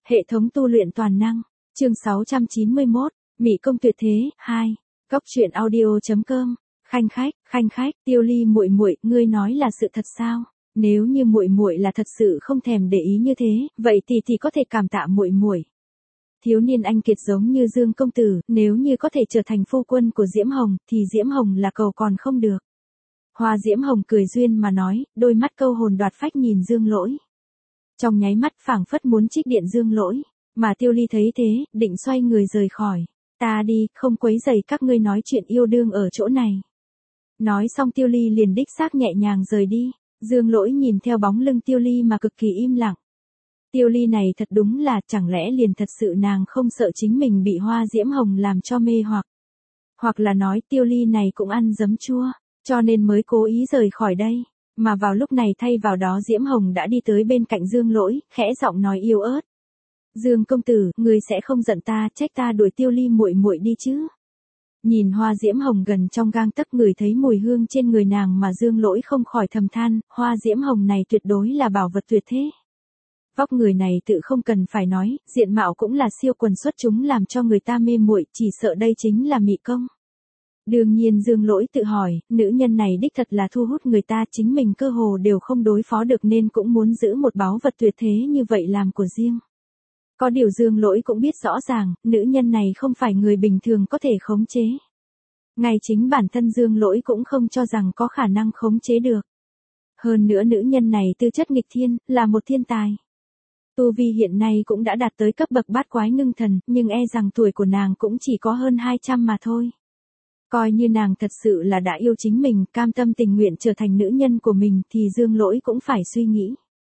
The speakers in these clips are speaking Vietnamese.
Hệ thống tu luyện toàn năng, chương 691, Mị công tuyệt thế, 2. Góc truyện audio.com. Khanh khách, Tiêu Ly muội muội, ngươi nói là sự thật sao? Nếu như muội muội là thật sự không thèm để ý như thế, vậy thì có thể cảm tạ muội muội. Thiếu niên anh kiệt giống như Dương công tử, nếu như có thể trở thành phu quân của Diễm Hồng, thì Diễm Hồng là cầu còn không được. Hoa Diễm Hồng cười duyên mà nói, đôi mắt câu hồn đoạt phách nhìn Dương Lỗi. Trong nháy mắt phảng phất muốn trích điện Dương Lỗi, mà Tiêu Ly thấy thế, định xoay người rời khỏi. Ta đi, không quấy rầy các ngươi nói chuyện yêu đương ở chỗ này. Nói xong Tiêu Ly liền đích xác nhẹ nhàng rời đi. Dương Lỗi nhìn theo bóng lưng Tiêu Ly mà cực kỳ im lặng. Tiêu Ly này thật đúng là, chẳng lẽ liền thật sự nàng không sợ chính mình bị Hoa Diễm Hồng làm cho mê hoặc là nói Tiêu Ly này cũng ăn giấm chua, cho nên mới cố ý rời khỏi đây. Mà vào lúc này thay vào đó Diễm Hồng đã đi tới bên cạnh Dương Lỗi, khẽ giọng nói yếu ớt. Dương công tử, ngươi sẽ không giận ta, trách ta đuổi Tiêu Ly muội muội đi chứ? Nhìn Hoa Diễm Hồng gần trong gang tấc, ngửi thấy mùi hương trên người nàng mà Dương Lỗi không khỏi thầm than, Hoa Diễm Hồng này tuyệt đối là bảo vật tuyệt thế. Vóc người này tự không cần phải nói, diện mạo cũng là siêu quần xuất chúng làm cho người ta mê muội, chỉ sợ đây chính là mị công. Đương nhiên Dương Lỗi tự hỏi, nữ nhân này đích thật là thu hút người ta, chính mình cơ hồ đều không đối phó được nên cũng muốn giữ một báu vật tuyệt thế như vậy làm của riêng. Có điều Dương Lỗi cũng biết rõ ràng, nữ nhân này không phải người bình thường có thể khống chế. Ngay chính bản thân Dương Lỗi cũng không cho rằng có khả năng khống chế được. Hơn nữa nữ nhân này tư chất nghịch thiên, là một thiên tài. Tu vi hiện nay cũng đã đạt tới cấp bậc bát quái ngưng thần, nhưng e rằng tuổi của nàng cũng chỉ có hơn 200 mà thôi. Coi như nàng thật sự là đã yêu chính mình, cam tâm tình nguyện trở thành nữ nhân của mình thì Dương Lỗi cũng phải suy nghĩ.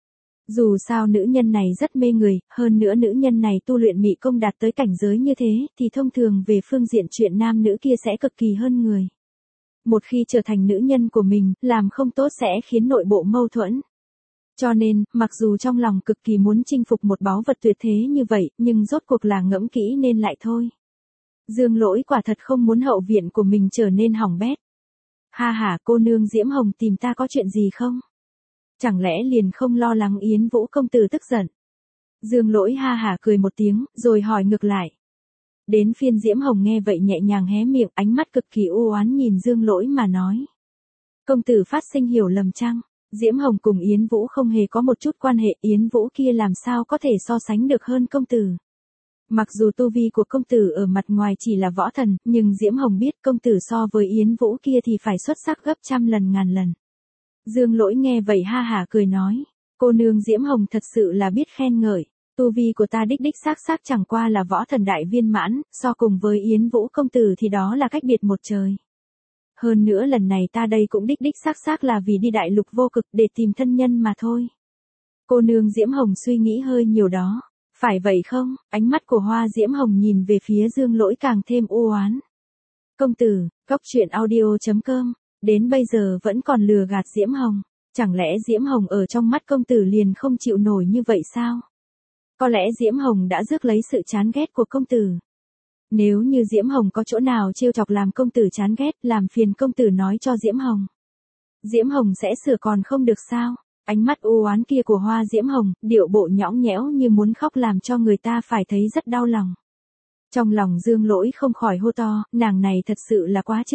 Dù sao nữ nhân này rất mê người, hơn nữa nữ nhân này tu luyện mị công đạt tới cảnh giới như thế, thì thông thường về phương diện chuyện nam nữ kia sẽ cực kỳ hơn người. Một khi trở thành nữ nhân của mình, làm không tốt sẽ khiến nội bộ mâu thuẫn. Cho nên, mặc dù trong lòng cực kỳ muốn chinh phục một báu vật tuyệt thế như vậy, nhưng rốt cuộc là ngẫm kỹ nên lại thôi. Dương Lỗi quả thật không muốn hậu viện của mình trở nên hỏng bét. Ha ha, cô nương Diễm Hồng tìm ta có chuyện gì không? Chẳng lẽ liền không lo lắng Yến Vũ công tử tức giận? Dương Lỗi ha hả cười một tiếng, rồi hỏi ngược lại. Đến phiên Diễm Hồng nghe vậy nhẹ nhàng hé miệng, ánh mắt cực kỳ u oán nhìn Dương Lỗi mà nói. Công tử phát sinh hiểu lầm chăng? Diễm Hồng cùng Yến Vũ không hề có một chút quan hệ, Yến Vũ kia làm sao có thể so sánh được hơn công tử. Mặc dù tu vi của công tử ở mặt ngoài chỉ là võ thần, nhưng Diễm Hồng biết công tử so với Yến Vũ kia thì phải xuất sắc gấp trăm lần ngàn lần. Dương Lỗi nghe vậy ha hả cười nói, cô nương Diễm Hồng thật sự là biết khen ngợi, tu vi của ta đích xác chẳng qua là võ thần đại viên mãn, so cùng với Yến Vũ công tử thì đó là cách biệt một trời. Hơn nữa lần này ta đây cũng đích xác là vì đi đại lục vô cực để tìm thân nhân mà thôi. Cô nương Diễm Hồng suy nghĩ hơi nhiều đó, phải vậy không? Ánh mắt của Hoa Diễm Hồng nhìn về phía Dương Lỗi càng thêm u oán. Công tử, góc truyện audio.com. Đến bây giờ vẫn còn lừa gạt Diễm Hồng, chẳng lẽ Diễm Hồng ở trong mắt công tử liền không chịu nổi như vậy sao? Có lẽ Diễm Hồng đã rước lấy sự chán ghét của công tử. Nếu như Diễm Hồng có chỗ nào trêu chọc làm công tử chán ghét, làm phiền công tử nói cho Diễm Hồng. Diễm Hồng sẽ sửa còn không được sao? Ánh mắt u oán kia của Hoa Diễm Hồng, điệu bộ nhõng nhẽo như muốn khóc làm cho người ta phải thấy rất đau lòng. Trong lòng Dương Lỗi không khỏi hô to, nàng này thật sự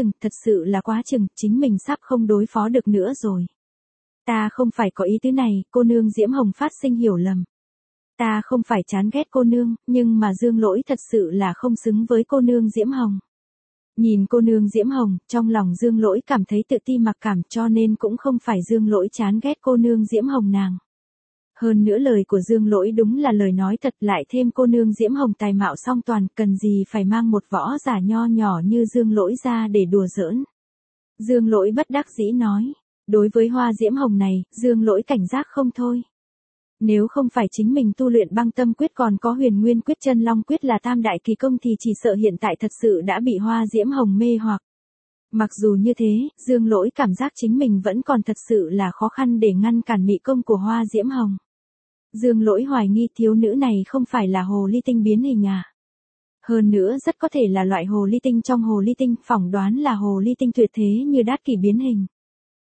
là quá chừng, chính mình sắp không đối phó được nữa rồi. Ta không phải có ý tứ này, cô nương Diễm Hồng phát sinh hiểu lầm. Ta không phải chán ghét cô nương, nhưng mà Dương Lỗi thật sự là không xứng với cô nương Diễm Hồng. Nhìn cô nương Diễm Hồng, trong lòng Dương Lỗi cảm thấy tự ti mặc cảm, cho nên cũng không phải Dương Lỗi chán ghét cô nương Diễm Hồng nàng. Hơn nữa lời của Dương Lỗi đúng là lời nói thật, lại thêm cô nương Diễm Hồng tài mạo song toàn, cần gì phải mang một võ giả nho nhỏ như Dương Lỗi ra để đùa giỡn. Dương Lỗi bất đắc dĩ nói, đối với Hoa Diễm Hồng này, Dương Lỗi cảnh giác không thôi. Nếu không phải chính mình tu luyện băng tâm quyết còn có huyền nguyên quyết chân long quyết là tam đại kỳ công thì chỉ sợ hiện tại thật sự đã bị Hoa Diễm Hồng mê hoặc. Mặc dù như thế, Dương Lỗi cảm giác chính mình vẫn còn thật sự là khó khăn để ngăn cản mị công của Hoa Diễm Hồng. Dương Lỗi hoài nghi thiếu nữ này không phải là hồ ly tinh biến hình à. Hơn nữa rất có thể là loại hồ ly tinh trong hồ ly tinh, phỏng đoán là hồ ly tinh tuyệt thế như Đát Kỷ biến hình.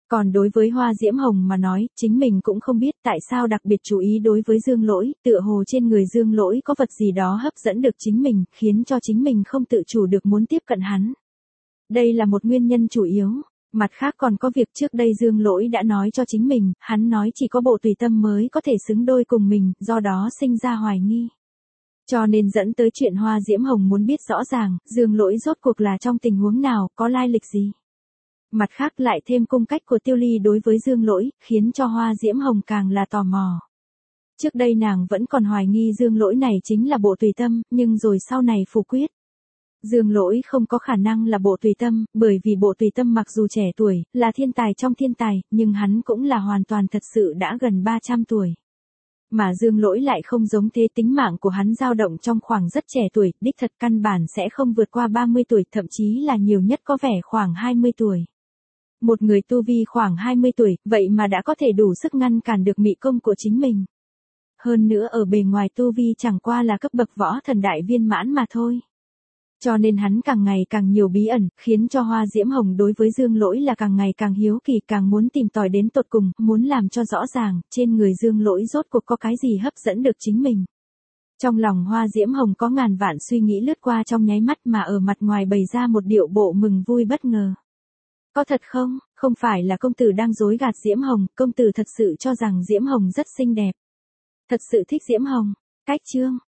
Còn đối với Hoa Diễm Hồng mà nói, chính mình cũng không biết tại sao đặc biệt chú ý đối với Dương Lỗi, tựa hồ trên người Dương Lỗi có vật gì đó hấp dẫn được chính mình, khiến cho chính mình không tự chủ được muốn tiếp cận hắn. Đây là một nguyên nhân chủ yếu. Mặt khác còn có việc trước đây Dương Lỗi đã nói cho chính mình, hắn nói chỉ có Bộ Tùy Tâm mới có thể xứng đôi cùng mình, do đó sinh ra hoài nghi. Cho nên dẫn tới chuyện Hoa Diễm Hồng muốn biết rõ ràng, Dương Lỗi rốt cuộc là trong tình huống nào, có lai lịch gì. Mặt khác lại thêm cung cách của Tiêu Ly đối với Dương Lỗi, khiến cho Hoa Diễm Hồng càng là tò mò. Trước đây nàng vẫn còn hoài nghi Dương Lỗi này chính là Bộ Tùy Tâm, nhưng rồi sau này phủ quyết. Dương Lỗi không có khả năng là Bộ Tùy Tâm, bởi vì Bộ Tùy Tâm mặc dù trẻ tuổi, là thiên tài trong thiên tài, nhưng hắn cũng là hoàn toàn thật sự đã gần 300 tuổi. Mà Dương Lỗi lại không giống thế, tính mạng của hắn dao động trong khoảng rất trẻ tuổi, đích thật căn bản sẽ không vượt qua 30 tuổi, thậm chí là nhiều nhất có vẻ khoảng 20 tuổi. Một người tu vi khoảng 20 tuổi, vậy mà đã có thể đủ sức ngăn cản được mị công của chính mình. Hơn nữa ở bề ngoài tu vi chẳng qua là cấp bậc võ thần đại viên mãn mà thôi. Cho nên hắn càng ngày càng nhiều bí ẩn, khiến cho Hoa Diễm Hồng đối với Dương Lỗi là càng ngày càng hiếu kỳ, càng muốn tìm tòi đến tột cùng, muốn làm cho rõ ràng, trên người Dương Lỗi rốt cuộc có cái gì hấp dẫn được chính mình. Trong lòng Hoa Diễm Hồng có ngàn vạn suy nghĩ lướt qua trong nháy mắt, mà ở mặt ngoài bày ra một điệu bộ mừng vui bất ngờ. Có thật không? Không phải là công tử đang dối gạt Diễm Hồng, công tử thật sự cho rằng Diễm Hồng rất xinh đẹp. Thật sự thích Diễm Hồng. Cách chương